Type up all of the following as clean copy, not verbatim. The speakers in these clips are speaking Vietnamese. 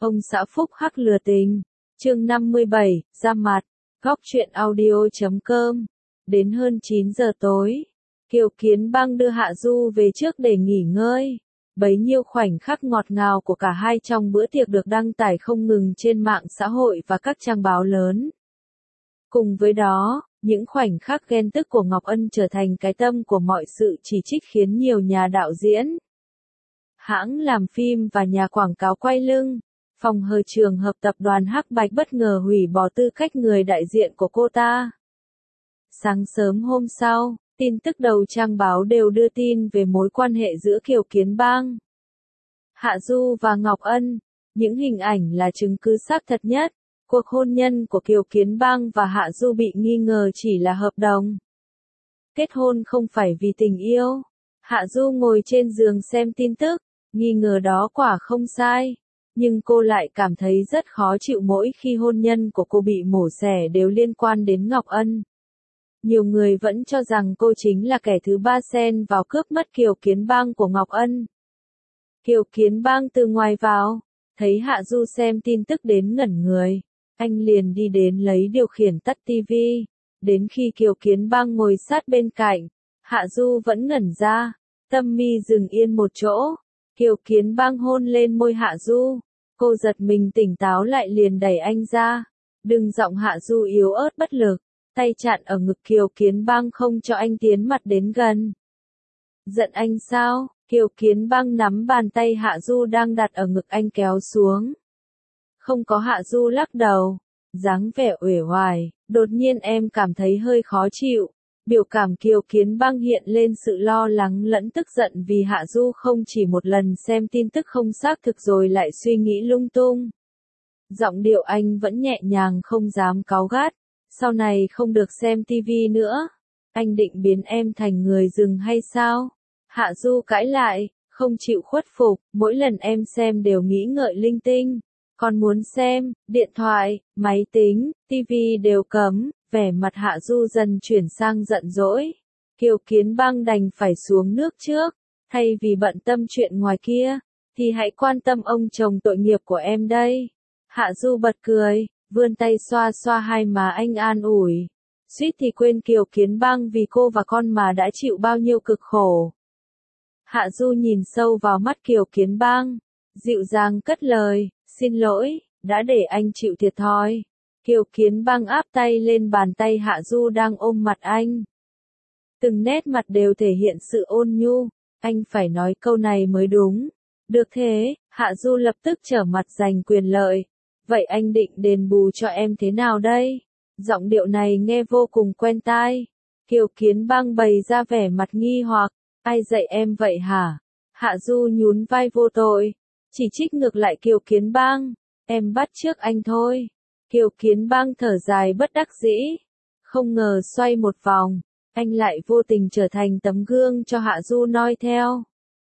Ông xã phúc hắc lừa tình. Chương 57, ra mặt. Góc truyện audio.com. Đến hơn 9 giờ tối, Kiều Kiến Bang đưa Hạ Du về trước để nghỉ ngơi. Bấy nhiêu khoảnh khắc ngọt ngào của cả hai trong bữa tiệc được đăng tải không ngừng trên mạng xã hội và các trang báo lớn. Cùng với đó, những khoảnh khắc ghen tức của Ngọc Ân trở thành cái tâm của mọi sự chỉ trích khiến nhiều nhà đạo diễn, hãng làm phim và nhà quảng cáo quay lưng. Phòng hờ trường hợp tập đoàn Hắc Bạch bất ngờ hủy bỏ tư cách người đại diện của cô ta. Sáng sớm hôm sau, tin tức đầu trang báo đều đưa tin về mối quan hệ giữa Kiều Kiến Bang, Hạ Du và Ngọc Ân. Những hình ảnh là chứng cứ xác thật nhất. Cuộc hôn nhân của Kiều Kiến Bang và Hạ Du bị nghi ngờ chỉ là hợp đồng. Kết hôn không phải vì tình yêu. Hạ Du ngồi trên giường xem tin tức, nghi ngờ đó quả không sai. Nhưng cô lại cảm thấy rất khó chịu mỗi khi hôn nhân của cô bị mổ xẻ đều liên quan đến Ngọc Ân. Nhiều người vẫn cho rằng cô chính là kẻ thứ ba xen vào cướp mất Kiều Kiến Bang của Ngọc Ân. Kiều Kiến Bang từ ngoài vào, thấy Hạ Du xem tin tức đến ngẩn người. Anh liền đi đến lấy điều khiển tắt tivi. Đến khi Kiều Kiến Bang ngồi sát bên cạnh, Hạ Du vẫn ngẩn ra, tâm mi dừng yên một chỗ. Kiều Kiến Bang hôn lên môi Hạ Du. Cô giật mình tỉnh táo lại liền đẩy anh ra. Đừng, giọng Hạ Du yếu ớt bất lực, tay chặn ở ngực Kiều Kiến Bang không cho anh tiến mặt đến gần. Giận anh sao? Kiều Kiến Bang nắm bàn tay Hạ Du đang đặt ở ngực anh kéo xuống. Không có. Hạ Du lắc đầu, dáng vẻ uể oải. Đột nhiên em cảm thấy hơi khó chịu. Biểu cảm Kiều Kiến Bang hiện lên sự lo lắng lẫn tức giận vì Hạ Du không chỉ một lần xem tin tức không xác thực rồi lại suy nghĩ lung tung. Giọng điệu anh vẫn nhẹ nhàng không dám cáu gắt. Sau này không được xem tivi nữa. Anh định biến em thành người rừng hay sao? Hạ Du cãi lại, không chịu khuất phục. Mỗi lần em xem đều nghĩ ngợi linh tinh. Còn muốn xem, điện thoại, máy tính, tivi đều cấm. Vẻ mặt Hạ Du dần chuyển sang giận dỗi. Kiều Kiến Bang đành phải xuống nước trước. Thay vì bận tâm chuyện ngoài kia, thì hãy quan tâm ông chồng tội nghiệp của em đây. Hạ Du bật cười, vươn tay xoa xoa hai má anh an ủi. Suýt thì quên Kiều Kiến Bang vì cô và con mà đã chịu bao nhiêu cực khổ. Hạ Du nhìn sâu vào mắt Kiều Kiến Bang, dịu dàng cất lời, xin lỗi, đã để anh chịu thiệt thòi. Kiều Kiến Bang áp tay lên bàn tay Hạ Du đang ôm mặt anh. Từng nét mặt đều thể hiện sự ôn nhu, anh phải nói câu này mới đúng. Được thế, Hạ Du lập tức trở mặt giành quyền lợi. Vậy anh định đền bù cho em thế nào đây? Giọng điệu này nghe vô cùng quen tai. Kiều Kiến Bang bày ra vẻ mặt nghi hoặc, ai dạy em vậy hả? Hạ Du nhún vai vô tội, chỉ trích ngược lại Kiều Kiến Bang, em bắt chước anh thôi. Kiều Kiến Bang thở dài bất đắc dĩ, không ngờ xoay một vòng, anh lại vô tình trở thành tấm gương cho Hạ Du noi theo.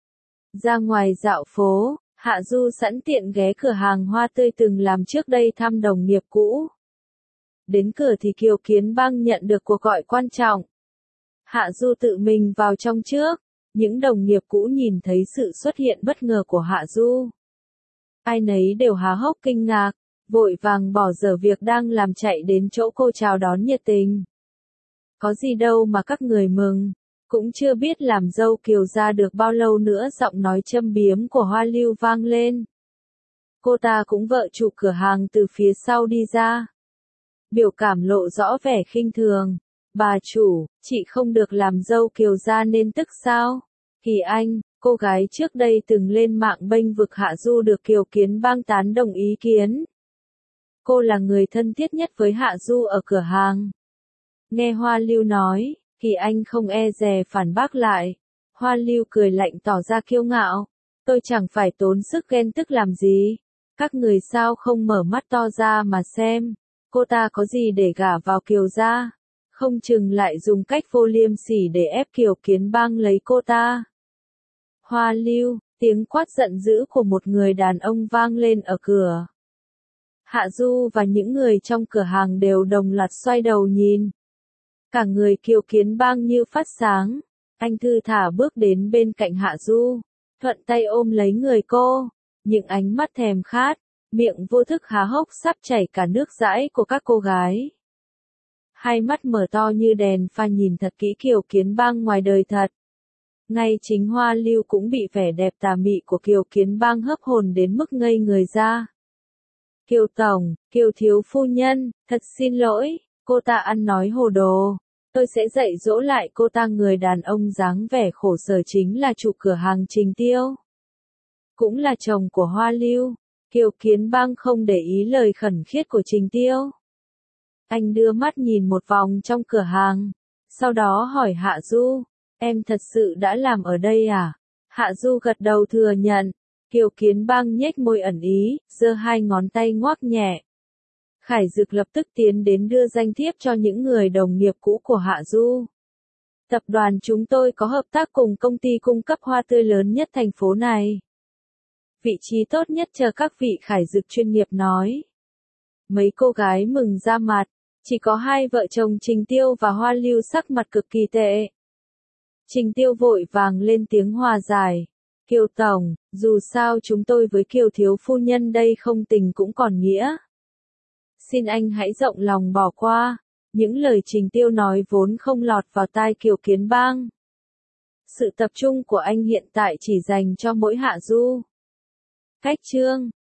Ra ngoài dạo phố, Hạ Du sẵn tiện ghé cửa hàng hoa tươi từng làm trước đây thăm đồng nghiệp cũ. Đến cửa thì Kiều Kiến Bang nhận được cuộc gọi quan trọng. Hạ Du tự mình vào trong trước. Những đồng nghiệp cũ nhìn thấy sự xuất hiện bất ngờ của Hạ Du. Ai nấy đều há hốc kinh ngạc, vội vàng bỏ dở việc đang làm chạy đến chỗ cô chào đón nhiệt tình. Có gì đâu mà các người mừng, cũng chưa biết làm dâu Kiều gia được bao lâu nữa, giọng nói châm biếm của Hoa Lưu vang lên. Cô ta cũng vợ chủ cửa hàng từ phía sau đi ra. Biểu cảm lộ rõ vẻ khinh thường. Bà chủ, chị không được làm dâu Kiều gia nên tức sao? Thì anh, cô gái trước đây từng lên mạng bênh vực Hạ Du được Kiều Kiến Bang tán đồng ý kiến. Cô là người thân thiết nhất với Hạ Du ở cửa hàng. Nghe Hoa Lưu nói, thì anh không e dè phản bác lại. Hoa Lưu cười lạnh tỏ ra kiêu ngạo. Tôi chẳng phải tốn sức ghen tức làm gì. Các người sao không mở mắt to ra mà xem. Cô ta có gì để gả vào Kiều gia? Không chừng lại dùng cách vô liêm sỉ để ép Kiều Kiến Bang lấy cô ta. Hoa Lưu, tiếng quát giận dữ của một người đàn ông vang lên ở cửa. Hạ Du và những người trong cửa hàng đều đồng loạt xoay đầu nhìn. Cả người Kiều Kiến Bang như phát sáng. Anh thư thả bước đến bên cạnh Hạ Du, thuận tay ôm lấy người cô. Những ánh mắt thèm khát, miệng vô thức há hốc sắp chảy cả nước dãi của các cô gái. Hai mắt mở to như đèn pha nhìn thật kỹ Kiều Kiến Bang ngoài đời thật. Ngay chính Hoa Lưu cũng bị vẻ đẹp tà mị của Kiều Kiến Bang hấp hồn đến mức ngây người ra. Kiều Tổng, Kiều Thiếu Phu Nhân, thật xin lỗi, cô ta ăn nói hồ đồ. Tôi sẽ dạy dỗ lại cô ta. Người đàn ông dáng vẻ khổ sở chính là chủ cửa hàng Trình Tiêu. Cũng là chồng của Hoa Lưu. Kiều Kiến Bang không để ý lời khẩn khiết của Trình Tiêu. Anh đưa mắt nhìn một vòng trong cửa hàng. Sau đó hỏi Hạ Du, em thật sự đã làm ở đây à? Hạ Du gật đầu thừa nhận. Kiều Kiến Bang nhếch môi ẩn ý, giơ hai ngón tay ngoắc nhẹ. Khải Dực lập tức tiến đến đưa danh thiếp cho những người đồng nghiệp cũ của Hạ Du. Tập đoàn chúng tôi có hợp tác cùng công ty cung cấp hoa tươi lớn nhất thành phố này. Vị trí tốt nhất chờ các vị. Khải Dực chuyên nghiệp nói. Mấy cô gái mừng ra mặt, chỉ có hai vợ chồng Trình Tiêu và Hoa Lưu sắc mặt cực kỳ tệ. Trình Tiêu vội vàng lên tiếng hòa giải. Kiều Tổng, dù sao chúng tôi với Kiều Thiếu Phu Nhân đây không tình cũng còn nghĩa. Xin anh hãy rộng lòng bỏ qua. Những lời Trình Tiêu nói vốn không lọt vào tai Kiều Kiến Bang. Sự tập trung của anh hiện tại chỉ dành cho mỗi Hạ Du. Cách chương